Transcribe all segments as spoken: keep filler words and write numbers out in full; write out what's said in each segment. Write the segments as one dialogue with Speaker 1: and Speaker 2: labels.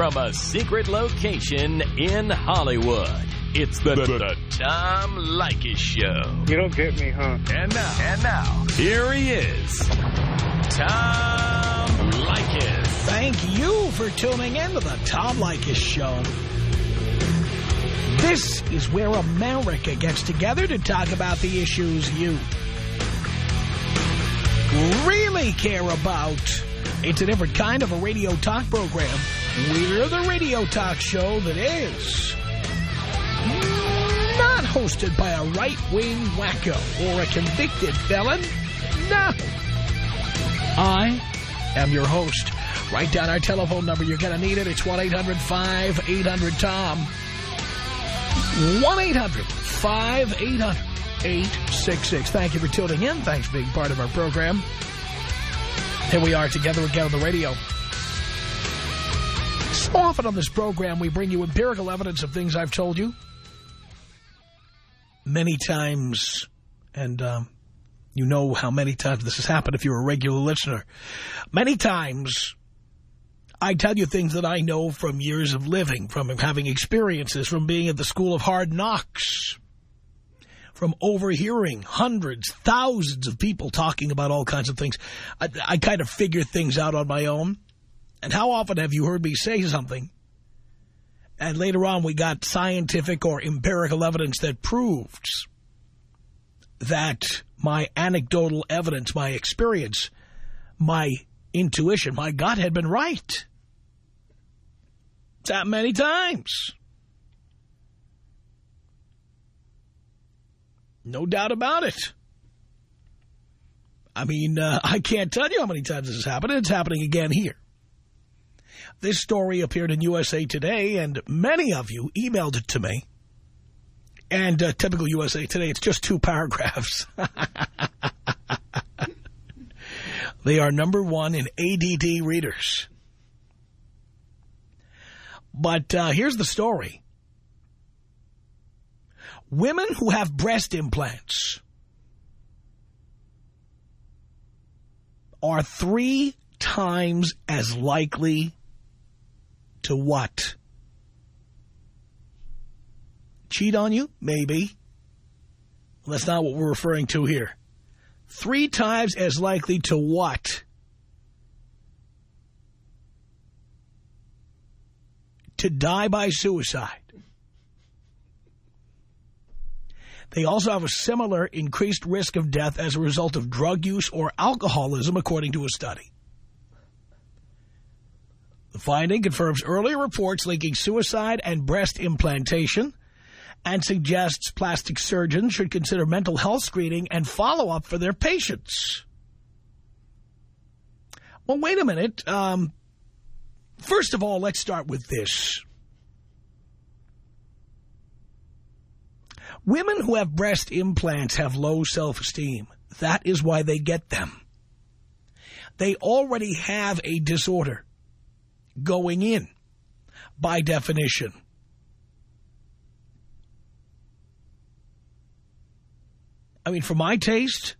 Speaker 1: from a secret location in Hollywood. It's the, the, the Tom Leykis Show.
Speaker 2: You don't get me, huh?
Speaker 1: And now, and now, here he is, Tom Leykis.
Speaker 3: Thank you for tuning in to the Tom Leykis Show. This is where America gets together to talk about the issues you really care about. It's a different kind of a radio talk program. We're the radio talk show that is not hosted by a right-wing wacko or a convicted felon. No. I am your host. Write down our telephone number. You're going to need it. It's one eight hundred five eight hundred Tom. one eight hundred five eight hundred eight six six. Thank you for tuning in. Thanks for being part of our program. Here we are together again on the radio. So often on this program, we bring you empirical evidence of things I've told you. Many times, and um, you know how many times this has happened if you're a regular listener. Many times, I tell you things that I know from years of living, from having experiences, from being at the school of hard knocks, from overhearing hundreds, thousands of people talking about all kinds of things. I, I kind of figure things out on my own. And how often have you heard me say something, and later on we got scientific or empirical evidence that proves that my anecdotal evidence, my experience, my intuition, my gut had been right? It's that many times. No doubt about it. I mean, uh, I can't tell you how many times this has happened. It's happening again here. This story appeared in U S A Today, and many of you emailed it to me. And uh, typical U S A Today, it's just two paragraphs. They are number one in A D D readers. But uh, here's the story. Women who have breast implants are three times as likely to what? Cheat on you? Maybe. Well, that's not what we're referring to here. Three times as likely to what? To die by suicide. They also have a similar increased risk of death as a result of drug use or alcoholism, according to a study. The finding confirms earlier reports linking suicide and breast implantation and suggests plastic surgeons should consider mental health screening and follow-up for their patients. Well, wait a minute. Um, first of all, let's start with this. Women who have breast implants have low self-esteem. That is why they get them. They already have a disorder going in, by definition. I mean, for my taste,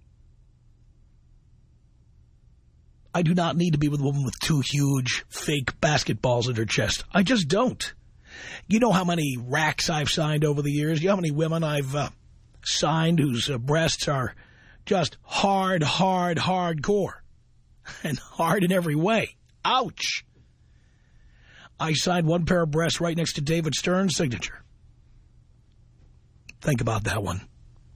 Speaker 3: I do not need to be with a woman with two huge fake basketballs in her chest. I just don't. You know how many racks I've signed over the years? You know how many women I've uh, signed whose uh, breasts are just hard, hard, hardcore. And hard in every way. Ouch. I signed one pair of breasts right next to David Stern's signature. Think about that one.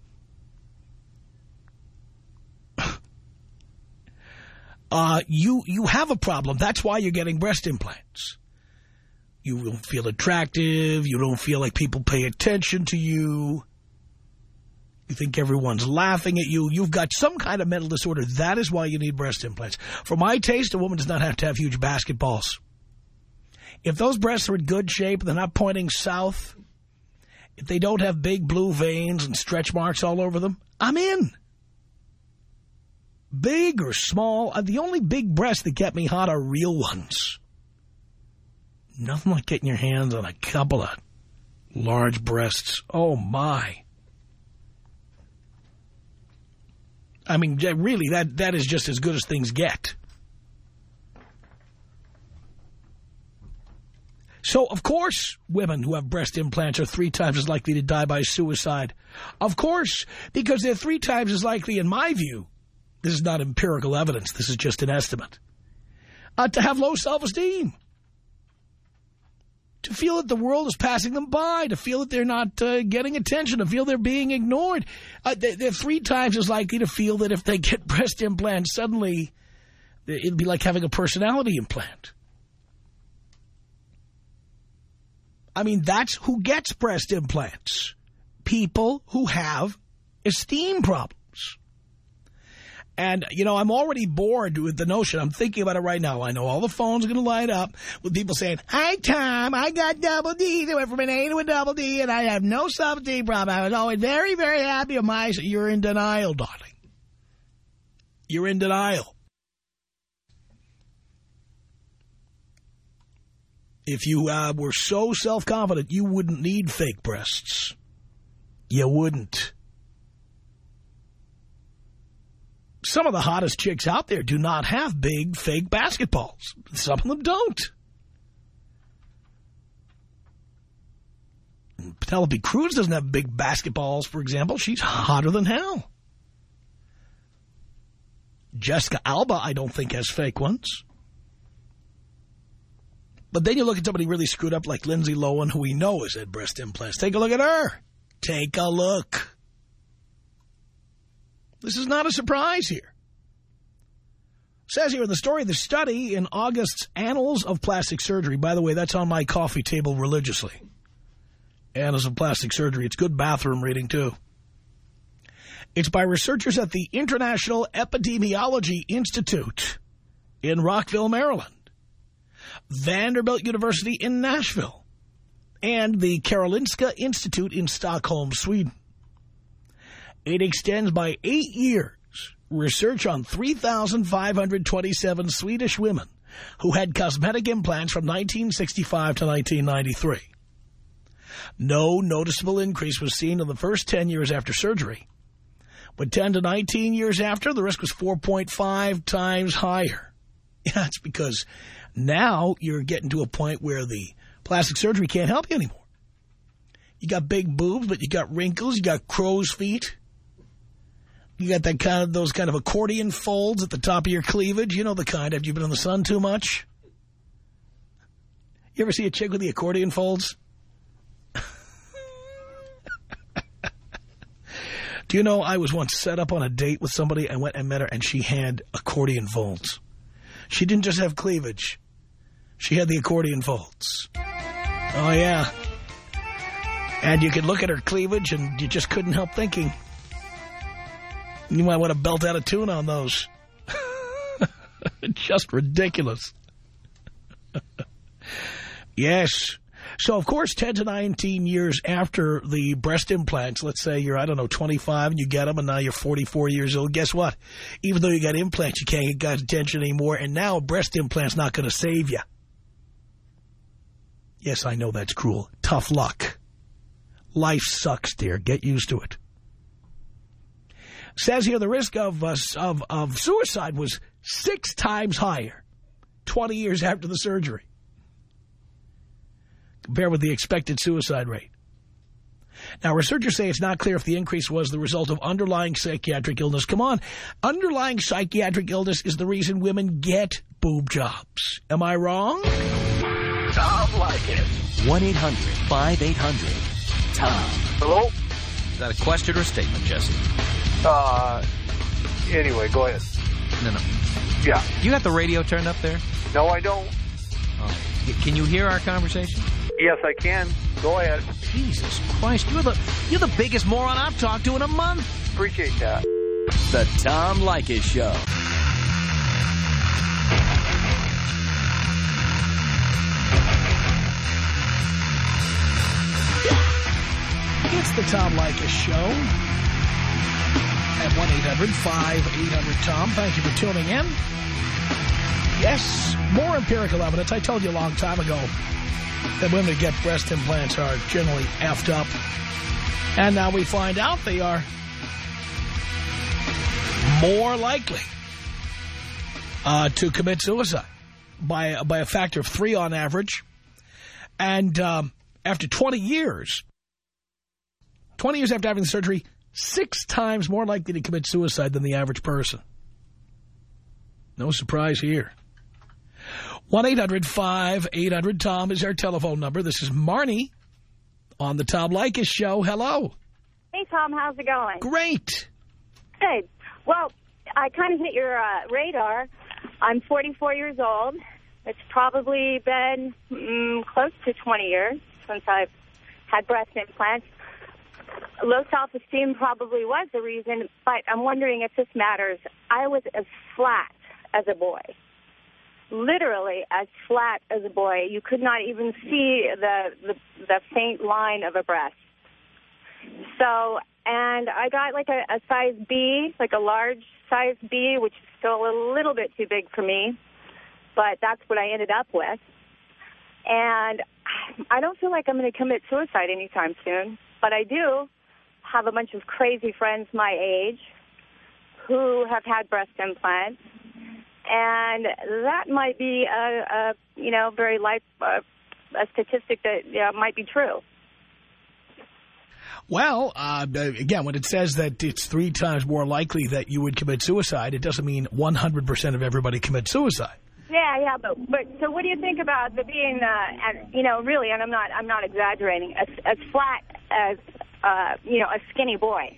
Speaker 3: uh, you, you have a problem. That's why you're getting breast implants. You don't feel attractive. You don't feel like people pay attention to you. You think everyone's laughing at you. You've got some kind of mental disorder. That is why you need breast implants. For my taste, a woman does not have to have huge basketballs. If those breasts are in good shape, they're not pointing south, if they don't have big blue veins and stretch marks all over them, I'm in. Big or small, the only big breasts that get me hot are real ones. Nothing like getting your hands on a couple of large breasts. Oh, my. I mean, really, that, that is just as good as things get. So, of course, women who have breast implants are three times as likely to die by suicide. Of course, because they're three times as likely, in my view, this is not empirical evidence, this is just an estimate, uh, to have low self-esteem. To feel that the world is passing them by, to feel that they're not uh, getting attention, to feel they're being ignored. Uh, they're three times as likely to feel that if they get breast implants, suddenly it'd be like having a personality implant. I mean, that's who gets breast implants. People who have esteem problems. And, you know, I'm already bored with the notion. I'm thinking about it right now. I know all the phones are going to light up with people saying, "Hi, Tom, I got double D. I went from an A to a double D, and I have no self-esteem problem. I was always very, very happy with my..." You're in denial, darling. You're in denial. If you uh, were so self-confident, you wouldn't need fake breasts. You wouldn't. Some of the hottest chicks out there do not have big fake basketballs. Some of them don't. Penelope Cruz doesn't have big basketballs, for example. She's hotter than hell. Jessica Alba, I don't think, has fake ones. But then you look at somebody really screwed up like Lindsay Lohan, who we know has had breast implants. Take a look at her. Take a look. This is not a surprise here. It says here in the story, the study in August's Annals of Plastic Surgery. By the way, that's on my coffee table religiously. Annals of Plastic Surgery. It's good bathroom reading, too. It's by researchers at the International Epidemiology Institute in Rockville, Maryland, Vanderbilt University in Nashville, and the Karolinska Institute in Stockholm, Sweden. It extends by eight years, research on three thousand five hundred twenty-seven Swedish women who had cosmetic implants from nineteen sixty-five to nineteen ninety-three. No noticeable increase was seen in the first ten years after surgery. But ten to nineteen years after, the risk was four point five times higher. Yeah, it's because now you're getting to a point where the plastic surgery can't help you anymore. You got big boobs, but you got wrinkles, you got crow's feet. You got that kind of those kind of accordion folds at the top of your cleavage. You know the kind. Have you been in the sun too much? You ever see a chick with the accordion folds? Do you know I was once set up on a date with somebody. I went and met her, and she had accordion folds. She didn't just have cleavage. She had the accordion folds. Oh, yeah. And you could look at her cleavage, and you just couldn't help thinking, you might want to belt out a tune on those. Just ridiculous. Yes. So, of course, ten to nineteen years after the breast implants, let's say you're, I don't know, twenty-five, and you get them, and now you're forty-four years old. Guess what? Even though you got implants, you can't get guys' attention anymore, and now a breast implant's not going to save you. Yes, I know that's cruel. Tough luck. Life sucks, dear. Get used to it. Says here the risk of, uh, of, of suicide was six times higher twenty years after the surgery, compared with the expected suicide rate. Now, researchers say it's not clear if the increase was the result of underlying psychiatric illness. Come on. Underlying psychiatric illness is the reason women get boob jobs. Am I wrong?
Speaker 1: Tom Leykis. one eight hundred five eight hundred Tom.
Speaker 2: Hello?
Speaker 4: Is that a question or a statement, Jesse?
Speaker 2: Uh, anyway, go ahead.
Speaker 4: No, no.
Speaker 2: Yeah.
Speaker 4: You got the radio turned up there?
Speaker 2: No, I don't.
Speaker 4: Oh. Can you hear our conversation?
Speaker 2: Yes, I can. Go ahead.
Speaker 4: Jesus Christ, you're the you're the biggest moron I've talked to in a month.
Speaker 2: Appreciate that.
Speaker 1: The Tom Leykis Show.
Speaker 3: It's the Tom Leykis Show at one eight hundred five eight hundred Tom. Thank you for tuning in. Yes, more empirical evidence. I told you a long time ago that women who get breast implants are generally effed up. And now we find out they are more likely uh, to commit suicide by, by a factor of three on average. And um, after twenty years, twenty years after having the surgery, six times more likely to commit suicide than the average person. No surprise here. one eight hundred five eight hundred Tom is our telephone number. This is Marnie on the Tom Leykis Show. Hello.
Speaker 5: Hey, Tom. How's it going?
Speaker 3: Great.
Speaker 5: Good. Well, I kind of hit your uh, radar. I'm forty-four years old. It's probably been mm, close to twenty years since I've had breast implants. Low self-esteem probably was the reason, but I'm wondering if this matters. I was as flat as a boy. Literally as flat as a boy. You could not even see the, the, the faint line of a breast. So, and I got like a, a size B, like a large size B, which is still a little bit too big for me, but that's what I ended up with. And I don't feel like I'm going to commit suicide anytime soon, but I do have a bunch of crazy friends my age who have had breast implants, and that might be a, a you know, very life, uh, a statistic that uh, might be true.
Speaker 3: Well, uh, again, when it says that it's three times more likely that you would commit suicide, it doesn't mean one hundred percent of everybody commits suicide.
Speaker 5: Yeah, yeah, but but so what do you think about the being, uh, and, you know, really, and I'm not I'm not exaggerating, as as flat as uh, you know, a skinny boy?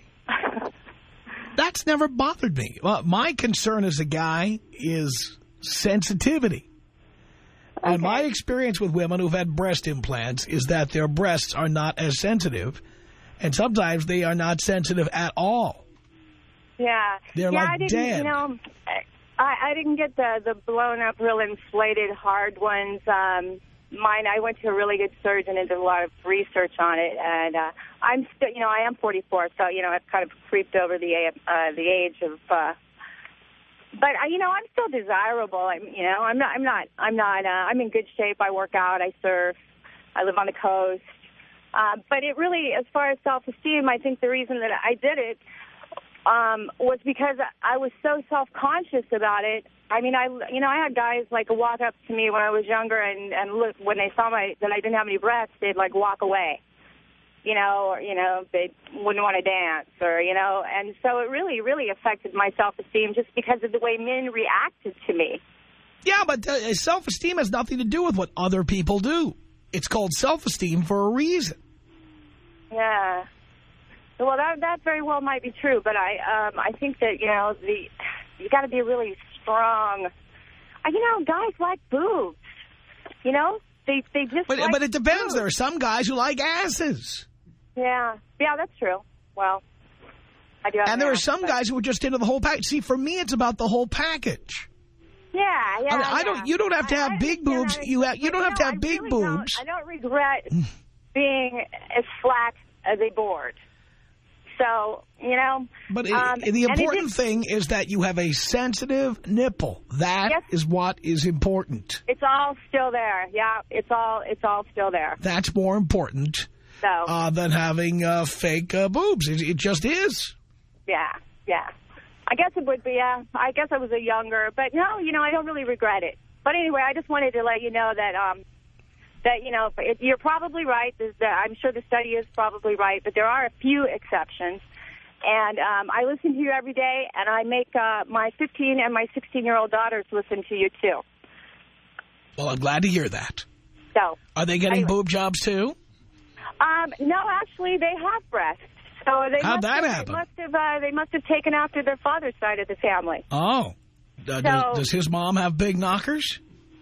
Speaker 3: That's never bothered me. Well, my concern as a guy is sensitivity. Okay. And my experience with women who've had breast implants is that their breasts are not as sensitive, and sometimes they are not sensitive at all.
Speaker 5: Yeah.
Speaker 3: They're
Speaker 5: yeah,
Speaker 3: like
Speaker 5: I didn't,
Speaker 3: dead.
Speaker 5: You know, I, I didn't get the, the blown up, real inflated, hard ones. Um, mine, I went to a really good surgeon and did a lot of research on it, and uh, I'm still, you know, I am forty-four, so, you know, I've kind of creeped over the uh, the age of, uh, but, uh, you know, I'm still desirable. I'm, you know, I'm not, I'm not, I'm not, uh, I'm in good shape. I work out, I surf, I live on the coast. Uh, but it really, as far as self-esteem, I think the reason that I did it um, was because I was so self-conscious about it. I mean, I, you know, I had guys, like, walk up to me when I was younger and, and look, when they saw my, that I didn't have any breasts, they'd, like, walk away, you know, or, you know, they wouldn't want to dance or, you know. And so it really, really affected my self-esteem just because of the way men reacted to me.
Speaker 3: Yeah, but uh, self-esteem has nothing to do with what other people do. It's called self-esteem for a reason.
Speaker 5: Yeah. Well, that that very well might be true, but I um, I think that, you know, the you got to be really strong. Uh, you know, guys like boobs. You know, they they just.
Speaker 3: But
Speaker 5: like
Speaker 3: but it depends.
Speaker 5: boobs.
Speaker 3: There are some guys who like asses.
Speaker 5: Yeah, yeah, that's true. Well, I do. Have
Speaker 3: and
Speaker 5: an
Speaker 3: there are
Speaker 5: ass,
Speaker 3: some
Speaker 5: but...
Speaker 3: guys who are just into the whole package. See, for me, it's about the whole package.
Speaker 5: Yeah, yeah.
Speaker 3: I, mean, I
Speaker 5: yeah.
Speaker 3: don't. You don't have to have
Speaker 5: I,
Speaker 3: big
Speaker 5: I
Speaker 3: boobs. You have. You don't have to have
Speaker 5: I
Speaker 3: big
Speaker 5: really
Speaker 3: boobs.
Speaker 5: Don't, I don't regret being as flat as a board. So, you know.
Speaker 3: But
Speaker 5: um,
Speaker 3: it, the important
Speaker 5: is,
Speaker 3: thing is that you have a sensitive nipple. That
Speaker 5: yes,
Speaker 3: is what is important.
Speaker 5: It's all still there. Yeah, it's all it's all still there.
Speaker 3: That's more important
Speaker 5: so.
Speaker 3: uh, than having uh, fake uh, boobs. It, it just is.
Speaker 5: Yeah, yeah. I guess it would be, yeah. I guess I was a younger, but no, you know, I don't really regret it. But anyway, I just wanted to let you know that, um, that you know, it, you're probably right. The, I'm sure the study is probably right, but there are a few exceptions. And um, I listen to you every day, and I make uh, my fifteen and my sixteen-year-old daughters listen to you, too.
Speaker 3: Well, I'm glad to hear that.
Speaker 5: So,
Speaker 3: are they getting
Speaker 5: anyway.
Speaker 3: boob jobs, too?
Speaker 5: Um, no, actually, they have breasts. So they
Speaker 3: How'd
Speaker 5: must
Speaker 3: that
Speaker 5: have,
Speaker 3: happen?
Speaker 5: They must have, uh, they must have taken after their father's side of the family.
Speaker 3: Oh. Uh,
Speaker 5: so,
Speaker 3: does, does his mom have big knockers?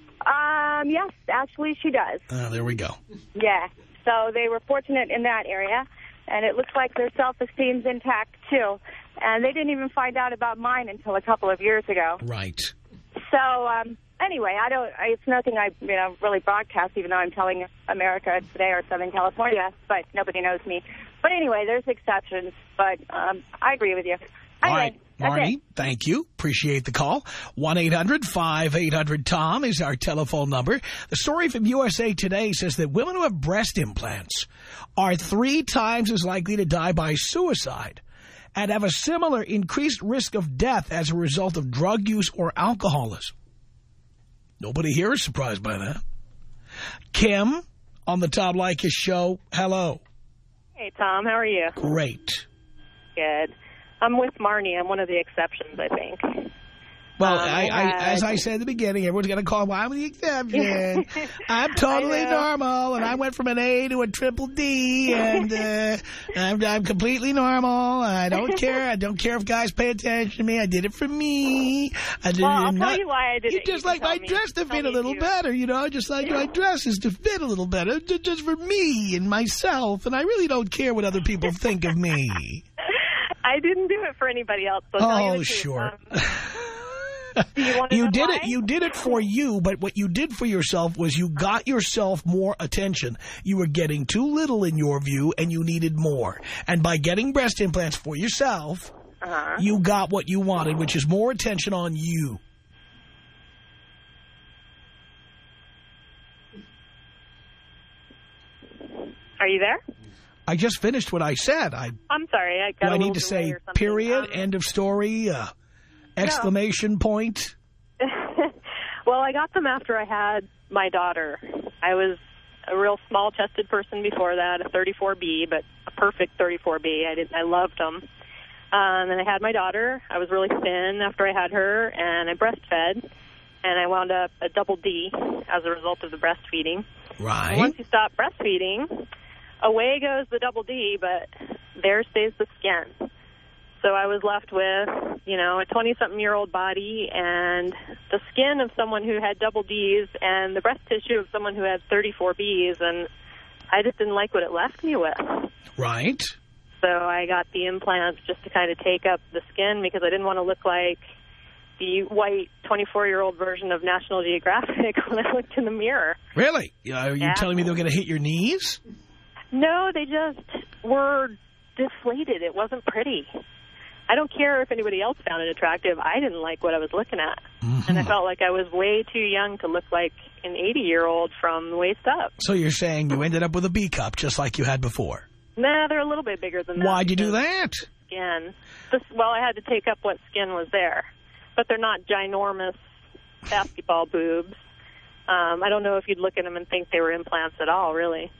Speaker 5: Um, yes, actually she does.
Speaker 3: Uh, there we go.
Speaker 5: Yeah. So they were fortunate in that area, and it looks like their self-esteem's intact, too. And they didn't even find out about mine until a couple of years ago.
Speaker 3: Right.
Speaker 5: So, um, anyway, I don't, I, it's nothing I, you know, really broadcast, even though I'm telling America today or Southern California, but nobody knows me. But anyway, there's exceptions, but um, I agree with you. Anyway,
Speaker 3: all right, Marnie, thank you. Appreciate the call. one eight hundred five eight hundred Tom is our telephone number. The story from U S A Today says that women who have breast implants are three times as likely to die by suicide and have a similar increased risk of death as a result of drug use or alcoholism. Nobody here is surprised by that. Kim on the Tom Leykis Show. Hello.
Speaker 6: Hey, Tom. How are you?
Speaker 3: Great.
Speaker 6: Good. I'm with Marnie. I'm one of the exceptions, I think.
Speaker 3: Well,
Speaker 6: um,
Speaker 3: I, I,
Speaker 6: I
Speaker 3: as I said at the beginning, everyone's going to call me, I'm the exception. I'm totally normal, and I went from an A to a triple D, and uh, I'm, I'm completely normal. I don't care. I don't care if guys pay attention to me. I did it for me. I did
Speaker 6: well,
Speaker 3: it
Speaker 6: I'll
Speaker 3: not,
Speaker 6: tell you why I did
Speaker 3: you
Speaker 6: it.
Speaker 3: Just
Speaker 6: you
Speaker 3: like my
Speaker 6: me.
Speaker 3: dress to
Speaker 6: tell
Speaker 3: fit a little
Speaker 6: you.
Speaker 3: better, you know. I just like my dresses to fit a little better, just for me and myself, and I really don't care what other people think of me.
Speaker 6: I didn't do it for anybody else. So tell you
Speaker 3: oh, sure.
Speaker 6: Um, you,
Speaker 3: you did
Speaker 6: why?
Speaker 3: it. You did it for you, but what you did for yourself was you got yourself more attention. You were getting too little in your view, and you needed more. And by getting breast implants for yourself,
Speaker 6: uh-huh.
Speaker 3: you got what you wanted, which is more attention on you.
Speaker 6: Are you there?
Speaker 3: I just finished what I said. I.
Speaker 6: I'm sorry. I got
Speaker 3: Do
Speaker 6: a
Speaker 3: I need
Speaker 6: little
Speaker 3: to say
Speaker 6: delay or something.
Speaker 3: period,
Speaker 6: Um,
Speaker 3: end of story, uh, exclamation no. point?
Speaker 6: Well, I got them after I had my daughter. I was a real small-chested person before that, a thirty-four B, but a perfect thirty-four B. I did. I loved them. Um, and I had my daughter. I was really thin after I had her, and I breastfed, and I wound up a double D as a result of the breastfeeding.
Speaker 3: Right.
Speaker 6: And once you stop breastfeeding, away goes the double D, but there stays the skin. So I was left with, you know, a twenty-something-year-old body and the skin of someone who had double Ds and the breast tissue of someone who had thirty-four Bs, and I just didn't like what it left me with.
Speaker 3: Right.
Speaker 6: So I got the implants just to kind of take up the skin because I didn't want to look like the white twenty-four-year-old version of National Geographic when I looked in the mirror.
Speaker 3: Really? Are you
Speaker 6: yeah.
Speaker 3: telling me they're going to hit your knees?
Speaker 6: No, they just were deflated. It wasn't pretty. I don't care if anybody else found it attractive. I didn't like what I was looking at. Mm-hmm. And I felt like I was way too young to look like an eighty-year-old from the waist up.
Speaker 3: So you're saying you ended up with a B cup just like you had before?
Speaker 6: Nah, they're a little bit bigger than that.
Speaker 3: Why'd you do that?
Speaker 6: Skin. This, well, I had to take up what skin was there. But they're not ginormous basketball boobs. Um, I don't know if you'd look at them and think they were implants at all, really.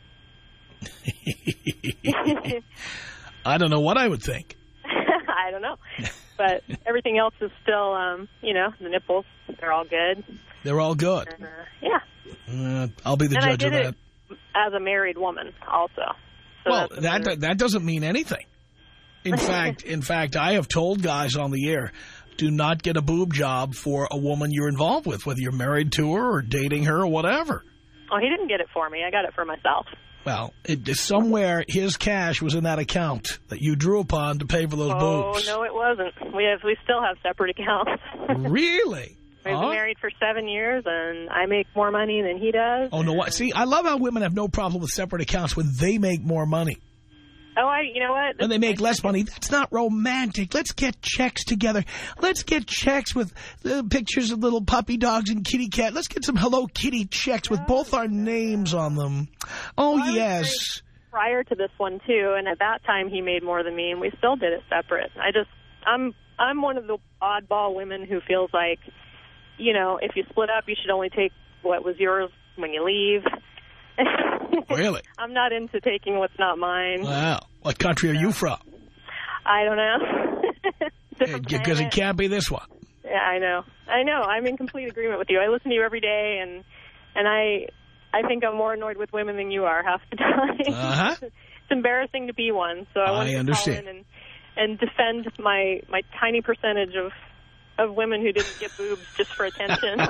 Speaker 3: I don't know what I would think.
Speaker 6: I don't know. But everything else is still, um, you know, the nipples, they're all good.
Speaker 3: They're all good.
Speaker 6: Uh, yeah.
Speaker 3: Uh, I'll be the
Speaker 6: and
Speaker 3: judge
Speaker 6: I did
Speaker 3: of that.
Speaker 6: It as a married woman also. So
Speaker 3: well,
Speaker 6: that's
Speaker 3: that
Speaker 6: another...
Speaker 3: that doesn't mean anything. In fact, in fact, I have told guys on the air, do not get a boob job for a woman you're involved with, whether you're married to her or dating her or whatever.
Speaker 6: Oh, he didn't get it for me. I got it for myself.
Speaker 3: Well, it, somewhere his cash was in that account that you drew upon to pay for those
Speaker 6: oh,
Speaker 3: boobs.
Speaker 6: Oh, no, it wasn't. We have we still have separate accounts.
Speaker 3: Really?
Speaker 6: We've
Speaker 3: huh?
Speaker 6: been married for seven years, and I make more money than he does.
Speaker 3: Oh, no. What? See, I love how women have no problem with separate accounts when they make more money.
Speaker 6: Oh, I, you know what?
Speaker 3: When they make less money, that's not romantic. Let's get checks together. Let's get checks with uh, pictures of little puppy dogs and kitty cat. Let's get some Hello Kitty checks with both our names on them. Oh,
Speaker 6: well,
Speaker 3: yes.
Speaker 6: Prior to this one, too, and at that time he made more than me, and we still did it separate. I just, I'm, I'm one of the oddball women who feels like, you know, if you split up, you should only take what was yours when you leave.
Speaker 3: Really?
Speaker 6: I'm not into taking what's not mine.
Speaker 3: Wow. What country are you from?
Speaker 6: I don't know.
Speaker 3: Because it can't be this one.
Speaker 6: Yeah, I know. I know. I'm in complete agreement with you. I listen to you every day, and and I I think I'm more annoyed with women than you are half the time.
Speaker 3: Uh-huh.
Speaker 6: It's embarrassing to be one, so I wanted
Speaker 3: I
Speaker 6: to
Speaker 3: understand.
Speaker 6: call in and, and defend my, my tiny percentage of, of women who didn't get boobs just for attention.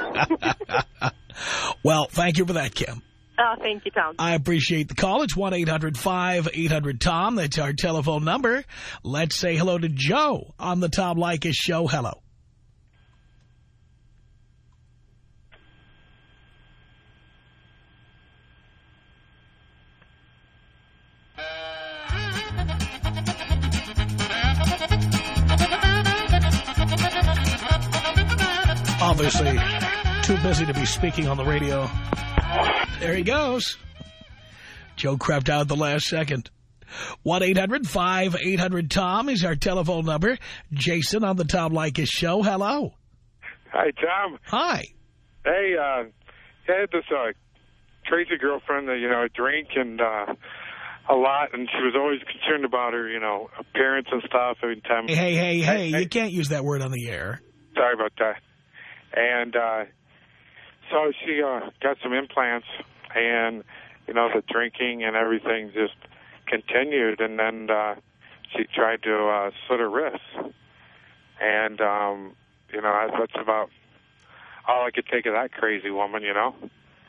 Speaker 3: Well, thank you for that, Kim.
Speaker 6: Oh, thank you, Tom.
Speaker 3: I appreciate the call. It's one eight hundred five eight hundred Tom. That's our telephone number. Let's say hello to Joe on the Tom Leykis Show. Hello. Obviously, too busy to be speaking on the radio. There he goes. Joe crept out at the last second. one eight hundred five eight hundred Tom is our telephone number. Jason on the Tom Leykis Show. Hello.
Speaker 7: Hi, Tom.
Speaker 3: Hi.
Speaker 7: Hey, uh, I had this uh, crazy girlfriend that, you know, drank and uh, a lot, and she was always concerned about her, you know, appearance and stuff every time.
Speaker 3: Hey, hey, hey, hey,
Speaker 7: I,
Speaker 3: you can't use that word on the air.
Speaker 7: Sorry about that. And uh, so she uh, got some implants, and, you know, the drinking and everything just continued, and then uh, she tried to uh, slit her wrists. And, um, you know, that's about all I could take of that crazy woman, you know.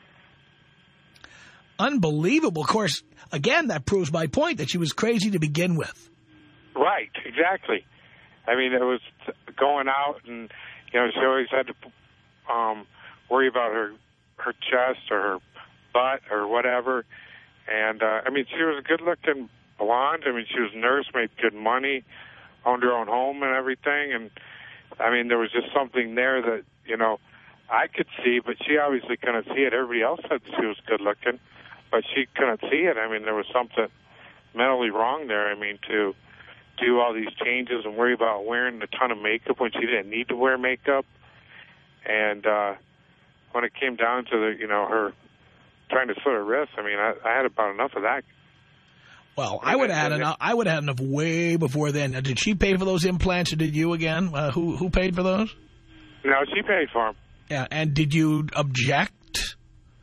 Speaker 3: Unbelievable. Of course, again, that proves my point that she was crazy to begin with.
Speaker 7: Right, exactly. I mean, it was going out, and, you know, she always had to um, worry about her, her chest or her butt or whatever. And, uh, I mean, she was a good-looking blonde. I mean, she was a nurse, made good money, owned her own home and everything. And, I mean, there was just something there that, you know, I could see, but she obviously couldn't see it. Everybody else said she was good-looking, but she couldn't see it. I mean, there was something mentally wrong there. I mean, to do all these changes and worry about wearing a ton of makeup when she didn't need to wear makeup. And uh, when it came down to, the, you know, her trying to slit her wrists, I mean, I, I had about enough of that.
Speaker 3: Well, I would have had enough. I would have had enough way before then. Now, did she pay for those implants, or did you again? Uh, who who paid for those?
Speaker 7: No, she paid for them.
Speaker 3: Yeah, and did you object?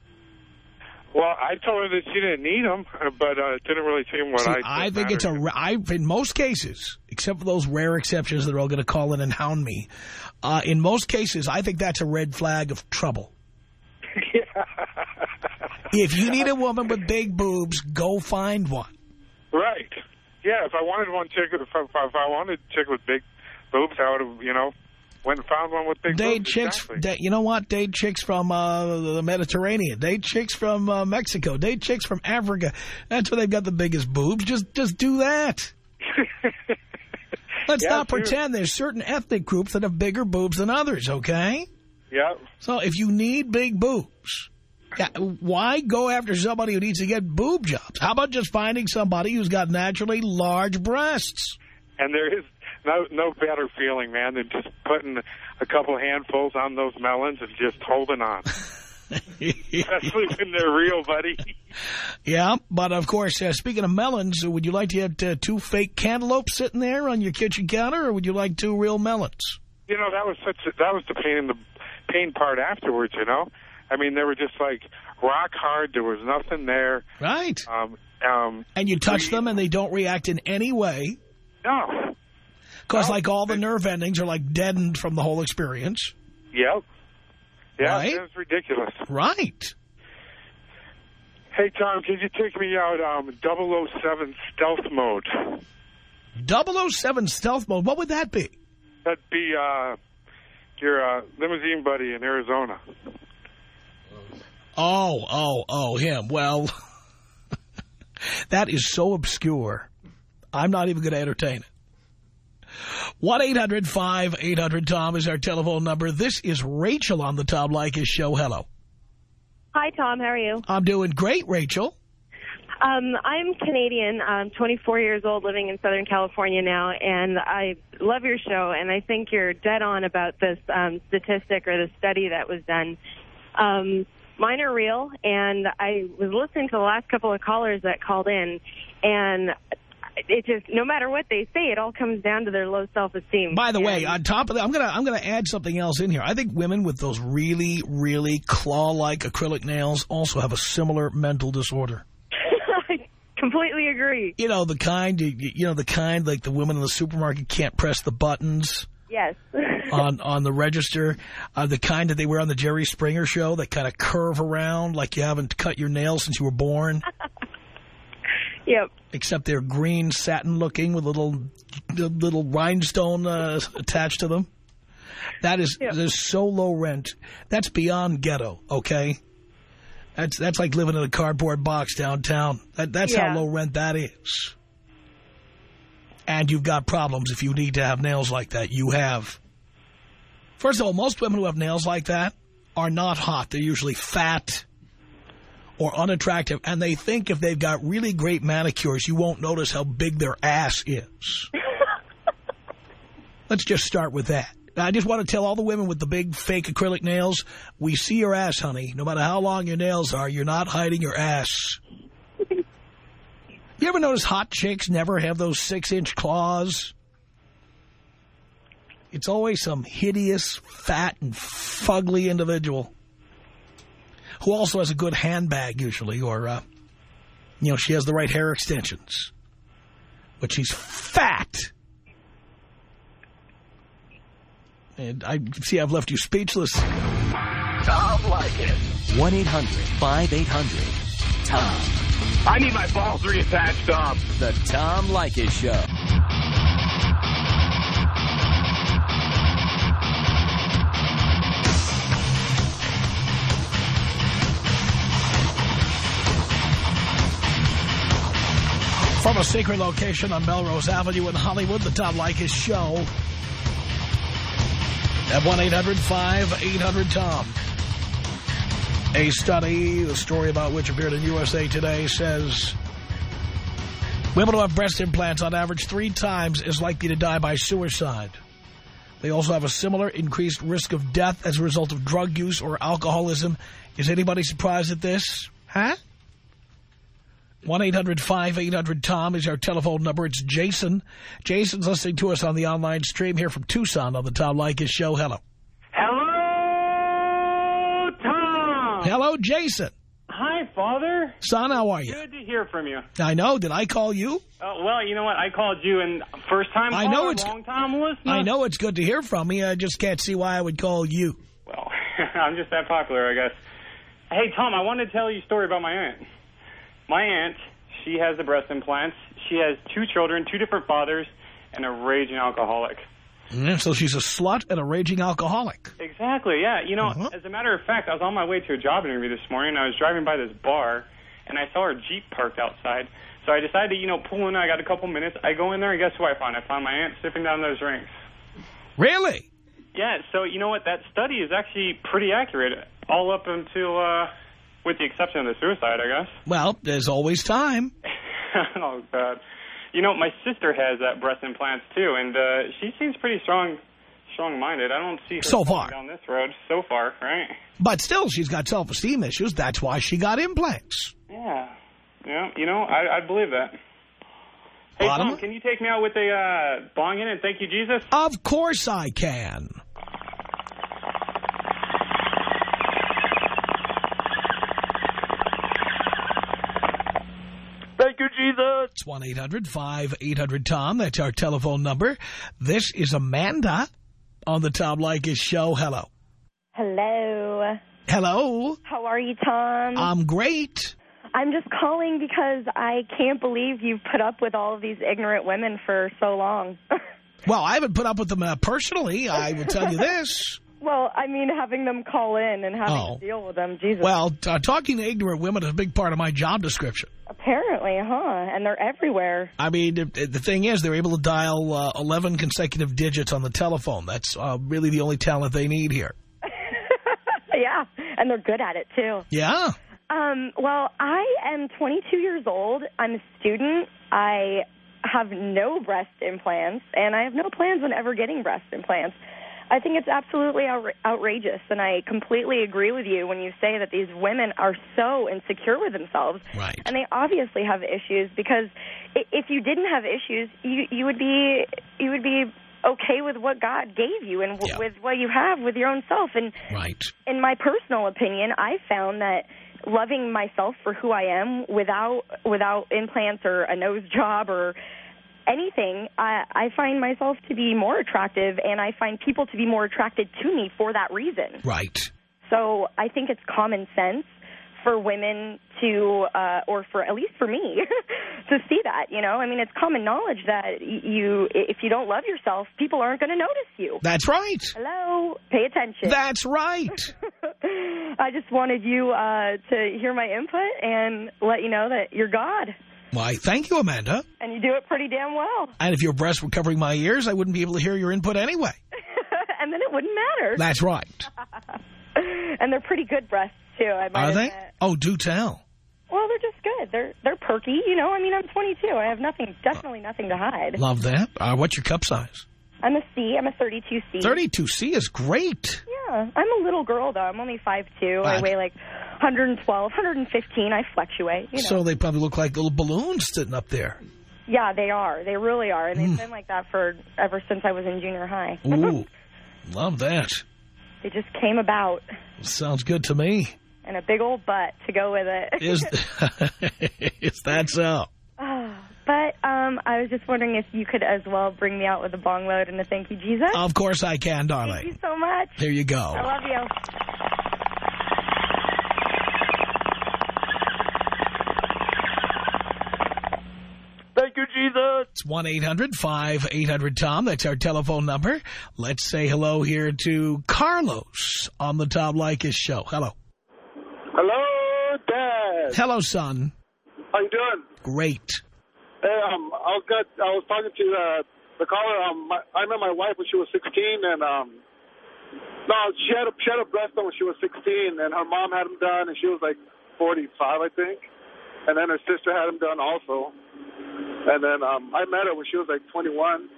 Speaker 7: Well, I told her that she didn't need them, but uh, it didn't really seem what
Speaker 3: See,
Speaker 7: I.
Speaker 3: I think it's a. I in most cases, except for those rare exceptions that are all going to call in and hound me. Uh, in most cases, I think that's a red flag of trouble.
Speaker 7: Yeah.
Speaker 3: If you need a woman with big boobs, go find one.
Speaker 7: Right. Yeah, if I wanted one chick, if I, if I wanted a chick with big boobs, I would have, you know, went and found one with big
Speaker 3: date
Speaker 7: boobs.
Speaker 3: Chicks,
Speaker 7: exactly.
Speaker 3: date, you know what? Date chicks from uh, the Mediterranean. Date chicks from uh, Mexico. Date chicks from Africa. That's where they've got the biggest boobs. Just, just do that. Let's
Speaker 7: yeah,
Speaker 3: not
Speaker 7: true.
Speaker 3: pretend there's certain ethnic groups that have bigger boobs than others, okay?
Speaker 7: Yeah.
Speaker 3: So if you need big boobs, yeah, why go after somebody who needs to get boob jobs? How about just finding somebody who's got naturally large breasts?
Speaker 7: And there is no no better feeling, man, than just putting a couple handfuls on those melons and just holding on. Especially when they're real, buddy.
Speaker 3: Yeah, but of course, uh, speaking of melons, would you like to have uh, two fake cantaloupes sitting there on your kitchen counter, or would you like two real melons?
Speaker 7: You know, that was such a, that was the pain in the pain part afterwards, you know? I mean, they were just like rock hard. There was nothing there.
Speaker 3: Right.
Speaker 7: Um, um,
Speaker 3: and you touch
Speaker 7: we,
Speaker 3: them and they don't react in any way.
Speaker 7: No.
Speaker 3: Because
Speaker 7: no.
Speaker 3: like all the nerve endings are like deadened from the whole experience.
Speaker 7: Yep. Yeah,
Speaker 3: right?
Speaker 7: It was ridiculous.
Speaker 3: Right.
Speaker 7: Hey, Tom, can you take me out um, double oh seven stealth mode?
Speaker 3: double oh seven stealth mode? What would that be?
Speaker 7: That'd be uh, your uh, limousine buddy in Arizona.
Speaker 3: Oh, oh, oh, him. Well, that is so obscure. I'm not even going to entertain it. one eight hundred five eight hundred Tom is our telephone number. This is Rachel on the Tom Leykis Show. Hello.
Speaker 6: Hi, Tom. How are you?
Speaker 3: I'm doing great, Rachel.
Speaker 6: Um, I'm Canadian. I'm twenty-four years old, living in Southern California now, and I love your show, and I think you're dead on about this um, statistic or the study that was done. Um, mine are real, and I was listening to the last couple of callers that called in, and it just, no matter what they say, it all comes down to their low self-esteem.
Speaker 3: By the
Speaker 6: and
Speaker 3: way, on top of that, I'm gonna I'm gonna add something else in here. I think women with those really, really claw-like acrylic nails also have a similar mental disorder.
Speaker 6: I completely agree.
Speaker 3: You know, the kind, you, you know, the kind like the women in the supermarket can't press the buttons.
Speaker 6: Yes.
Speaker 3: on on the register, uh, the kind that they wear on the Jerry Springer show that kind of curve around like you haven't cut your nails since you were born.
Speaker 6: Yep.
Speaker 3: Except they're green satin looking with a little little rhinestone uh, attached to them. That is,
Speaker 6: yep.
Speaker 3: that is so low rent. That's beyond ghetto, okay? That's that's like living in a cardboard box downtown. That, that's
Speaker 6: yeah.
Speaker 3: how low rent that is. And you've got problems if you need to have nails like that. You have. First of all, most women who have nails like that are not hot. They're usually fat or unattractive. And they think if they've got really great manicures, you won't notice how big their ass is. Let's just start with that. I just want to tell all the women with the big fake acrylic nails, we see your ass, honey. No matter how long your nails are, you're not hiding your ass. You ever notice hot chicks never have those six-inch claws? It's always some hideous, fat, and fugly individual who also has a good handbag, usually, or, uh, you know, she has the right hair extensions. But she's fat. And I see I've left you speechless.
Speaker 1: Tom Leykis. one eight hundred five eight hundred Tom.
Speaker 8: I need my balls reattached, Tom.
Speaker 1: The Tom Leykis Show.
Speaker 3: From a secret location on Melrose Avenue in Hollywood, the Tom Leykis Show. At one eight hundred five eight hundred Tom. A study, the story about which appeared in U S A Today, says women who have breast implants on average three times as likely to die by suicide. They also have a similar increased risk of death as a result of drug use or alcoholism. Is anybody surprised at this? Huh? one eight hundred five eight hundred Tom is our telephone number. It's Jason. Jason's listening to us on the online stream here from Tucson on the Tom Leykis Show. Hello.
Speaker 9: Hello, Tom.
Speaker 3: Hello, Jason.
Speaker 9: Hi, Father.
Speaker 3: Son, how are you?
Speaker 9: Good to hear from you.
Speaker 3: I know. Did I call you?
Speaker 9: Uh, well, you know what? I called you, and first time caller,
Speaker 3: I know it's,
Speaker 9: long time listener.
Speaker 3: I know it's good to hear from me. I just can't see why I would call you.
Speaker 9: Well, I'm just that popular, I guess. Hey, Tom, I wanted to tell you a story about my aunt. My aunt, she has the breast implants. She has two children, two different fathers, and a raging alcoholic.
Speaker 3: Mm, so she's a slut and a raging alcoholic.
Speaker 9: Exactly, yeah. You know,
Speaker 3: uh-huh.
Speaker 9: As a matter of fact, I was on my way to a job interview this morning. I was driving by this bar, and I saw her Jeep parked outside. So I decided to, you know, pull in. I got a couple minutes. I go in there, and guess who I find? I find my aunt sipping down those drinks.
Speaker 3: Really?
Speaker 9: Yeah, so you know what? That study is actually pretty accurate, all up until, uh, with the exception of the suicide, I guess.
Speaker 3: Well, there's always time.
Speaker 9: Oh, God. You know, my sister has that breast implants, too, and uh, she seems pretty strong, strong-minded. I don't see her
Speaker 3: so far
Speaker 9: down this road so far, right?
Speaker 3: But still, she's got self-esteem issues. That's why she got implants.
Speaker 9: Yeah. Yeah, you know, I, I believe that. Hey,
Speaker 3: Bottom?
Speaker 9: Tom, can you take me out with a uh, bong in and thank you, Jesus?
Speaker 3: Of course I can.
Speaker 8: Thank you, Jesus.
Speaker 3: It's one eight hundred five eight hundred Tom. That's our telephone number. This is Amanda on the Tom Leykis Show. Hello.
Speaker 10: Hello.
Speaker 3: Hello.
Speaker 10: How are you, Tom?
Speaker 3: I'm great.
Speaker 10: I'm just calling because I can't believe you've put up with all of these ignorant women for so long.
Speaker 3: Well, I haven't put up with them uh, personally. I will tell you this.
Speaker 10: Well, I mean, having them call in and having
Speaker 3: oh.
Speaker 10: to deal with them, Jesus.
Speaker 3: Well, uh, talking to ignorant women is a big part of my job description.
Speaker 10: Apparently, huh? And they're everywhere.
Speaker 3: I mean, the, the thing is, they're able to dial uh, eleven consecutive digits on the telephone. That's uh, really the only talent they need here.
Speaker 10: Yeah, and they're good at it, too.
Speaker 3: Yeah.
Speaker 10: Um, well, I am twenty-two years old. I'm a student. I have no breast implants, and I have no plans on ever getting breast implants. I think it's absolutely outra- outrageous, and I completely agree with you when you say that these women are so insecure with themselves.
Speaker 3: Right.
Speaker 10: And they obviously have issues, because if you didn't have issues, you, you would be you would be okay with what God gave you and w-
Speaker 3: yeah.
Speaker 10: with what you have with your own self. And
Speaker 3: right.
Speaker 10: in my personal opinion, I found that loving myself for who I am without without implants or a nose job or anything, I, I find myself to be more attractive, and I find people to be more attracted to me for that reason.
Speaker 3: Right.
Speaker 10: So I think it's common sense for women to, uh, or for at least for me, to see that, you know? I mean, it's common knowledge that you, if you don't love yourself, people aren't going to notice you.
Speaker 3: That's right.
Speaker 10: Hello? Pay attention.
Speaker 3: That's right.
Speaker 10: I just wanted you uh, to hear my input and let you know that you're God.
Speaker 3: Why, thank you, Amanda.
Speaker 10: And you do it pretty damn well.
Speaker 3: And if your breasts were covering my ears, I wouldn't be able to hear your input anyway.
Speaker 10: And then it wouldn't matter.
Speaker 3: That's right.
Speaker 10: And they're pretty good breasts, too. I might
Speaker 3: Are they?
Speaker 10: admit.
Speaker 3: Oh, do tell.
Speaker 10: Well, they're just good. They're they're perky, you know. I mean, I'm twenty-two. I have nothing, definitely nothing to hide.
Speaker 3: Love that. Uh, what's your cup size?
Speaker 10: I'm a C. I'm a thirty-two C.
Speaker 3: thirty-two C is great.
Speaker 10: Yeah. I'm a little girl, though. I'm only five two. I weigh like one twelve, one fifteen. I fluctuate. You know.
Speaker 3: So they probably look like little balloons sitting up there.
Speaker 10: Yeah, they are. They really are. And they've
Speaker 3: Mm.
Speaker 10: been like that for ever since I was in junior high.
Speaker 3: Ooh, love that.
Speaker 10: They just came about.
Speaker 3: Sounds good to me.
Speaker 10: And a big old butt to go with it.
Speaker 3: Is, is that so?
Speaker 10: Oh, but um, I was just wondering if you could as well bring me out with a bong load and a thank you, Jesus.
Speaker 3: Of course I can, darling.
Speaker 10: Thank you so much.
Speaker 3: Here you go.
Speaker 10: I love you.
Speaker 8: Thank you, Jesus.
Speaker 3: It's one eight hundred five eight hundred Tom. That's our telephone number. Let's say hello here to Carlos on the Tom Leykis show. Hello.
Speaker 11: Hello, Dad.
Speaker 3: Hello, son.
Speaker 11: How you doing?
Speaker 3: Great.
Speaker 11: Hey, um, I was got, I was talking to uh, the caller. Um, my, I met my wife when she was sixteen, and um, no, she had a she had a breast done when she was sixteen, and her mom had them done, and she was like forty-five, I think, and then her sister had them done also, and then um, I met her when she was like twenty-one.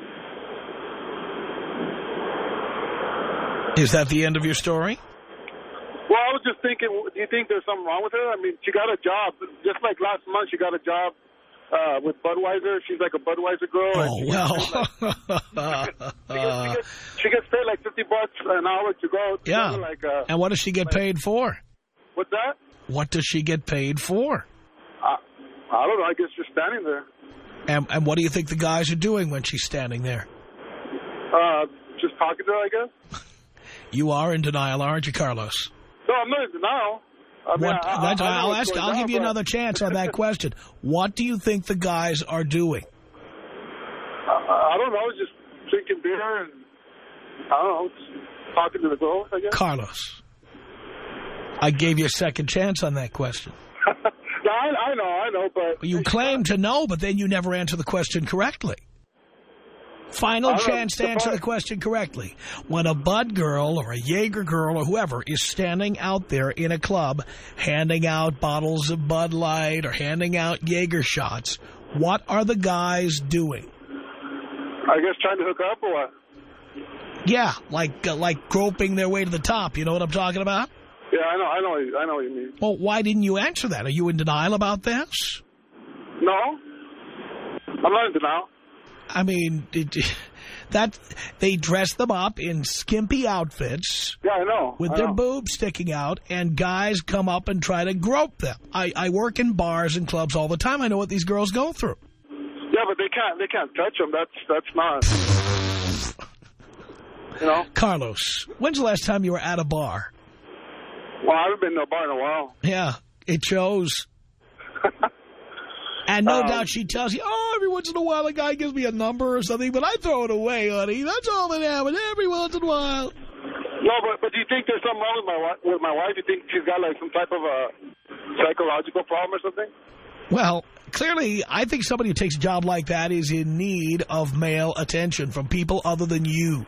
Speaker 3: Is that the end of your story?
Speaker 11: Well, I was just thinking, do you think there's something wrong with her? I mean, she got a job. Just like last month, she got a job uh, with Budweiser. She's like a Budweiser girl.
Speaker 3: Oh,
Speaker 11: and
Speaker 3: well.
Speaker 11: Like, she, gets, she, gets, she gets paid like fifty bucks an hour to go. To
Speaker 3: Yeah.
Speaker 11: Like, uh,
Speaker 3: And what does she get
Speaker 11: like,
Speaker 3: paid for?
Speaker 11: What's that?
Speaker 3: What does she get paid for?
Speaker 11: Uh, I don't know. I guess just standing there.
Speaker 3: And, and what do you think the guys are doing when she's standing there?
Speaker 11: Uh, just talking to her, I guess.
Speaker 3: You are in denial, aren't you, Carlos?
Speaker 11: No, I'm not in denial. I mean,
Speaker 3: What,
Speaker 11: I, I,
Speaker 3: that's,
Speaker 11: I know
Speaker 3: I'll
Speaker 11: what's
Speaker 3: ask.
Speaker 11: going
Speaker 3: I'll
Speaker 11: on,
Speaker 3: give you
Speaker 11: but-
Speaker 3: another chance on that question. What do you think the guys are doing?
Speaker 11: I, I don't know. Just drinking beer and, I don't know, just talking to the girls, I guess.
Speaker 3: Carlos, I gave you a second chance on that question.
Speaker 11: No, I, I know, I know, but...
Speaker 3: You claim to know, but then you never answer the question correctly. Final
Speaker 11: I don't-
Speaker 3: chance to
Speaker 11: the
Speaker 3: answer
Speaker 11: part-
Speaker 3: the question correctly. When a Bud girl or a Jaeger girl or whoever is standing out there in a club handing out bottles of Bud Light or handing out Jaeger shots, what are the guys doing?
Speaker 11: I guess trying to hook up or what?
Speaker 3: Yeah, like uh, like groping their way to the top. You know what I'm talking about?
Speaker 11: Yeah, I know, I know, I know what you mean.
Speaker 3: Well, why didn't you answer that? Are you in denial about this?
Speaker 11: No, I'm not in denial.
Speaker 3: I mean, it, that they dress them up in skimpy outfits.
Speaker 11: Yeah, I know.
Speaker 3: With
Speaker 11: I
Speaker 3: their
Speaker 11: know.
Speaker 3: boobs sticking out, and guys come up and try to grope them. I, I work in bars and clubs all the time. I know what these girls go through.
Speaker 11: Yeah, but they can't, they can't touch them. That's, that's not, you know?
Speaker 3: Carlos, when's the last time you were at a bar?
Speaker 11: Well, I haven't been to a bar in a while.
Speaker 3: Yeah, it shows. And no
Speaker 11: Um,
Speaker 3: doubt she tells you, oh, every once in a while a guy gives me a number or something, but I throw it away, honey. That's all that happens every once in a while.
Speaker 11: No, but but do you think there's something wrong with my wi- with my wife? You think she's got like some type of a psychological problem or something?
Speaker 3: Well, clearly, I think somebody who takes a job like that is in need of male attention from people other than you.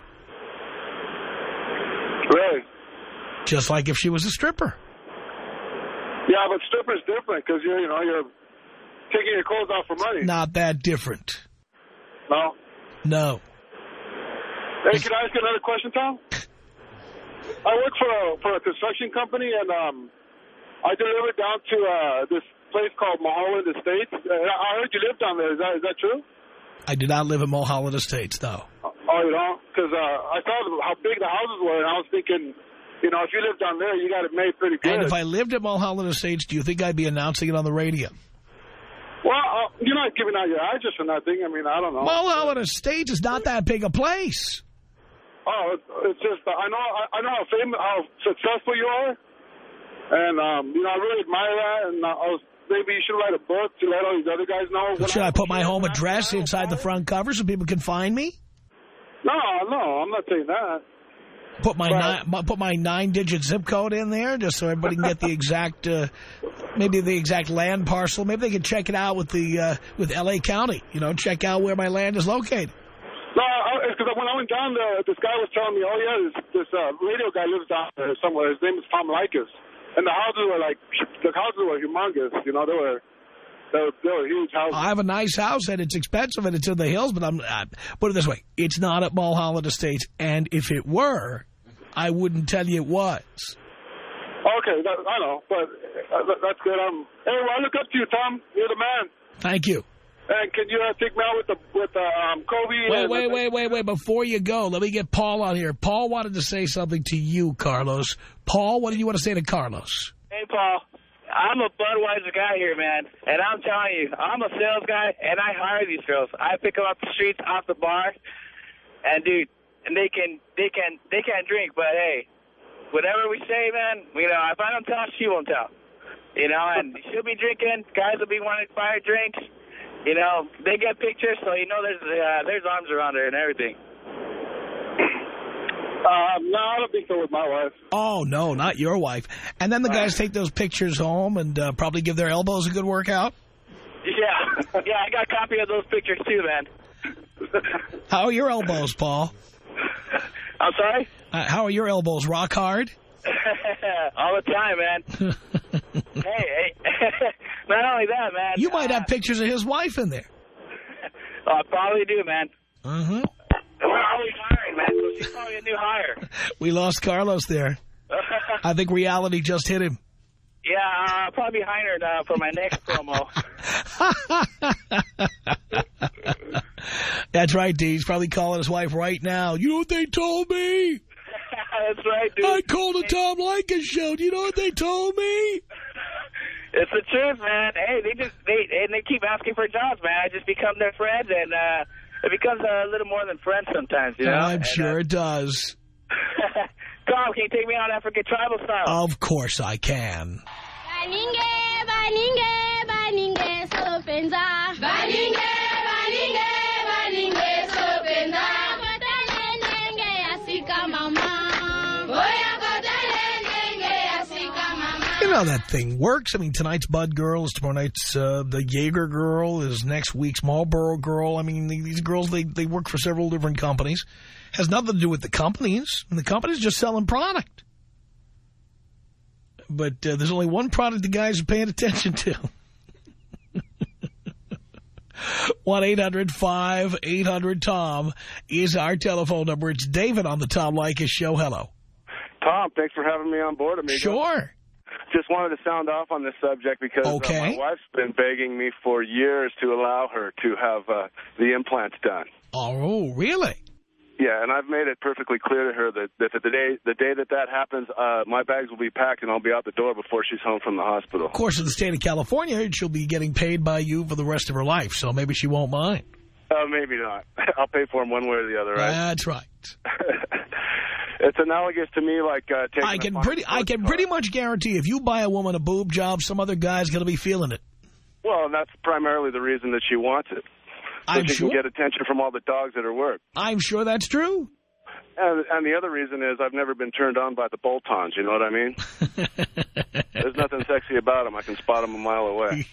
Speaker 11: Really?
Speaker 3: Just like if she was a stripper.
Speaker 11: Yeah, but stripper's different because you're you know you're taking your clothes off for money.
Speaker 3: Not that different.
Speaker 11: No.
Speaker 3: No.
Speaker 11: Hey, can I ask you another question, Tom? I work for a for a construction company, and um, I deliver down to uh, this place called Mulholland Estates. Uh, I heard you live down there. Is that is that true?
Speaker 3: I do not live in Mulholland Estates, though.
Speaker 11: Oh, you don't? Because uh, I saw how big the houses were, and I was thinking, you know, if you live down there, you got it made pretty good.
Speaker 3: And if I lived at Mulholland Estates, do you think I'd be announcing it on the radio?
Speaker 11: Well, uh, you're not giving out your address or nothing. I mean, I don't know.
Speaker 3: Mulholland Estates is not that big a place.
Speaker 11: Oh, it's, it's just uh, I know I, I know how famous, how successful you are, and um, you know I really admire that. And uh, I was maybe you should write a book to let all these other guys know.
Speaker 3: Should I put my home address inside the front cover so people can find me?
Speaker 11: No, no, I'm not saying that.
Speaker 3: Put my nine, put my nine-digit zip code in there just so everybody can get the exact, uh, maybe the exact land parcel. Maybe they can check it out with the uh, with L A County. You know, check out where my land is located.
Speaker 11: No, because when I went down there, this guy was telling me, oh, yeah, this, this uh, radio guy lives down there somewhere. His name is Tom Leykis. And the houses were like, the houses were humongous. You know, they were, They were, they were huge houses.
Speaker 3: I have a nice house, and it's expensive, and it's in the hills, but I'm uh, put it this way. It's not at Mulholland Estates, and if it were, I wouldn't tell you it was.
Speaker 11: Okay, that, I know, but uh, that, that's good. Um, hey, well, I look up to you, Tom. You're the man.
Speaker 3: Thank you.
Speaker 11: And can you uh, take me out with the with uh, um, Kobe?
Speaker 3: Wait,
Speaker 11: and,
Speaker 3: wait, wait, wait, wait. Before you go, let me get Paul on here. Paul wanted to say something to you, Carlos. Paul, what do you want to say to Carlos?
Speaker 12: Hey, Paul. I'm a Budweiser guy here, man, and I'm telling you, I'm a sales guy, and I hire these girls. I pick them up the streets, off the bar, and dude, and they can, they can, they can't drink, but hey, whatever we say, man, you know, if I don't tell, she won't tell, you know, and she'll be drinking, guys will be wanting to buy her drinks, you know, they get pictures, so you know there's uh, there's arms around her and everything.
Speaker 11: Um, no, I don't think so with my wife.
Speaker 3: Oh, no, not your wife. And then the guys take those pictures home and uh, probably give their elbows a good workout?
Speaker 12: Yeah. Yeah, I got a copy of those pictures too, man.
Speaker 3: How are your elbows, Paul?
Speaker 12: I'm sorry?
Speaker 3: Uh, how are your elbows? Rock hard?
Speaker 12: All the time, man. hey, hey. Not only that, man.
Speaker 3: You might
Speaker 12: uh,
Speaker 3: have pictures of his wife in there.
Speaker 12: I probably do, man.
Speaker 3: Mm-hmm.
Speaker 12: We're always hiring, man, so she's probably a new hire.
Speaker 3: We lost Carlos there. I think reality just hit him.
Speaker 12: Yeah, I'll probably be hiring her uh, for my next promo.
Speaker 3: That's right, D. He's probably calling his wife right now. You know what they told me?
Speaker 12: That's right, dude.
Speaker 3: I called the Tom Leykis show. Do you know what they told me?
Speaker 12: It's the truth, man. Hey, they just they and they keep asking for jobs, man. I just become their friend, and uh, it becomes a little more than friends sometimes, you know.
Speaker 3: I'm
Speaker 12: and,
Speaker 3: sure
Speaker 12: uh,
Speaker 3: it does.
Speaker 12: Tom, can you take me on African tribal style?
Speaker 3: Of course I can.
Speaker 13: Baninge, baninge, baninge, sopenza. Baninge, baninge, baninge, sopenza. Kotalenge, asika mama. Boya kotalenge, asika mama.
Speaker 3: You know that thing works. I mean, tonight's Bud Girl is tomorrow night's uh, the Jaeger Girl is next week's Marlboro Girl. I mean, these girls, they, they work for several different companies. Has nothing to do with the companies. And the company's just selling product. But uh, there's only one product the guys are paying attention to. one eight hundred five eight hundred Tom is our telephone number. It's David on the Tom Leykis Show. Hello.
Speaker 14: Tom, thanks for having me on board, amigo.
Speaker 3: Sure.
Speaker 14: Just wanted to sound off on this subject because
Speaker 3: okay.
Speaker 14: uh, my wife's been begging me for years to allow her to have uh, the implants done.
Speaker 3: Oh, really?
Speaker 14: Yeah, and I've made it perfectly clear to her that, that the day the day that that happens, uh, my bags will be packed and I'll be out the door before she's home from the hospital.
Speaker 3: Of course, in the state of California, she'll be getting paid by you for the rest of her life, so maybe she won't mind.
Speaker 14: Uh, maybe not. I'll pay for them one way or the other, right?
Speaker 3: That's right.
Speaker 14: It's analogous to me like uh, taking
Speaker 3: I can
Speaker 14: a
Speaker 3: pretty I can
Speaker 14: car.
Speaker 3: pretty much guarantee if you buy a woman a boob job, some other guy's going to be feeling it.
Speaker 14: Well, that's primarily the reason that she wants it. So
Speaker 3: I'm
Speaker 14: she
Speaker 3: sure.
Speaker 14: can get attention from all the dogs at her work.
Speaker 3: I'm sure that's true.
Speaker 14: And, and the other reason is I've never been turned on by the bolt-ons, you know what I mean? There's nothing sexy about them. I can spot them a mile away.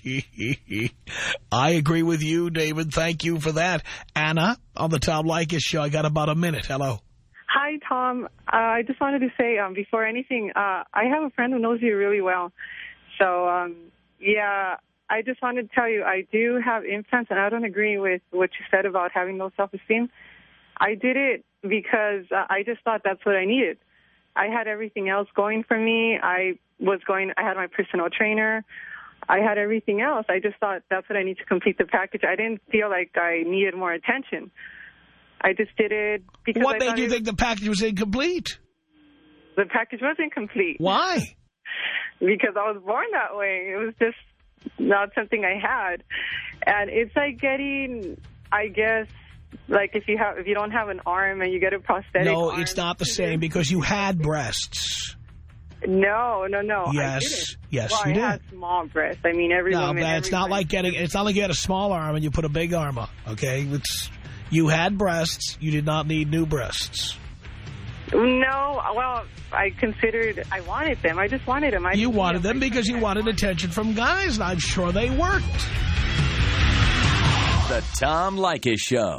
Speaker 3: I agree with you, David. Thank you for that. Anna, on the Tom Leykis Show, I got about a minute. Hello.
Speaker 15: Hi, Tom. Uh, I just wanted to say, um, before anything, uh, I have a friend who knows you really well. So, um, yeah, I just wanted to tell you, I do have implants, and I don't agree with what you said about having no self-esteem. I did it because uh, I just thought that's what I needed. I had everything else going for me. I was going, I had my personal trainer. I had everything else. I just thought that's what I need to complete the package. I didn't feel like I needed more attention. I just did it because
Speaker 3: What
Speaker 15: I
Speaker 3: made you
Speaker 15: it,
Speaker 3: think the package was incomplete?
Speaker 15: The package wasn't complete.
Speaker 3: Why?
Speaker 15: Because I was born that way. It was just not something I had. And it's like getting, I guess, like if you have, if you don't have an arm and you get a prosthetic
Speaker 3: No,
Speaker 15: arm,
Speaker 3: it's not the same because you had breasts.
Speaker 15: No, no, no.
Speaker 3: Yes,
Speaker 15: I didn't.
Speaker 3: yes,
Speaker 15: well,
Speaker 3: you
Speaker 15: I
Speaker 3: did.
Speaker 15: had small breasts. I mean, every
Speaker 3: No,
Speaker 15: woman.
Speaker 3: but it's
Speaker 15: every
Speaker 3: not
Speaker 15: woman.
Speaker 3: like getting. It's not like you had a small arm and you put a big arm on. Okay, it's you had breasts. You did not need new breasts.
Speaker 15: No, well, I considered I wanted them. I just wanted them. I
Speaker 3: You
Speaker 15: didn't
Speaker 3: wanted
Speaker 15: need
Speaker 3: them because you wanted attention from guys, and I'm sure they worked.
Speaker 1: The Tom Leykis Show.